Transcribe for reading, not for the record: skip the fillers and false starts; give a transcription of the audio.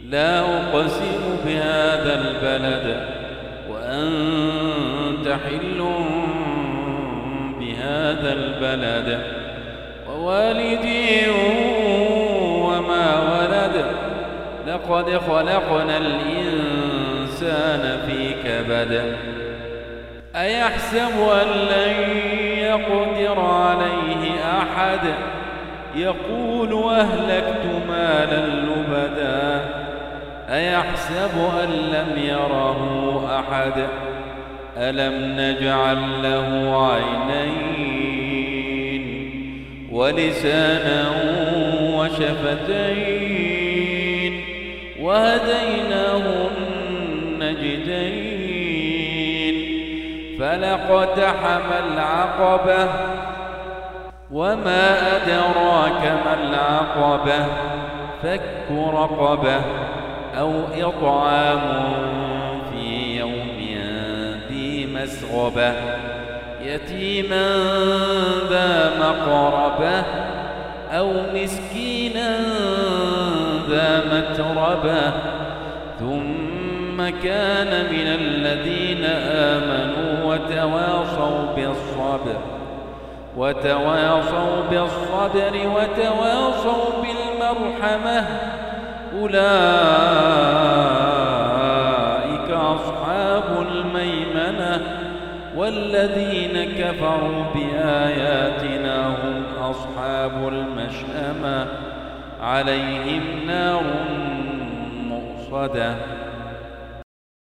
لا أقسم بهذا البلد وأنت حل بهذا البلد ووالد وما ولد لقد خلقنا الإنسان في كبد أيحسب أن لن يقدر عليه أحد يقول أهلكت مالا لبدا أيحسب أن لم يره أحد ألم نجعل له عينين ولسانا وشفتين وهديناه النجدين فلاقتحم العقبة وما أدراك ما العقبة فك رقبة أو إطعام في يوم ذي مسغبة يتيما ذا مقربة أو مسكينا ذا متربة ثم كان من الذين آمنوا وتواصوا بالصبر وتواصوا بالمرحمة أولئك أصحاب الميمنة والذين كفروا بآياتنا هم أصحاب المشأمة عليهم نار مؤصدة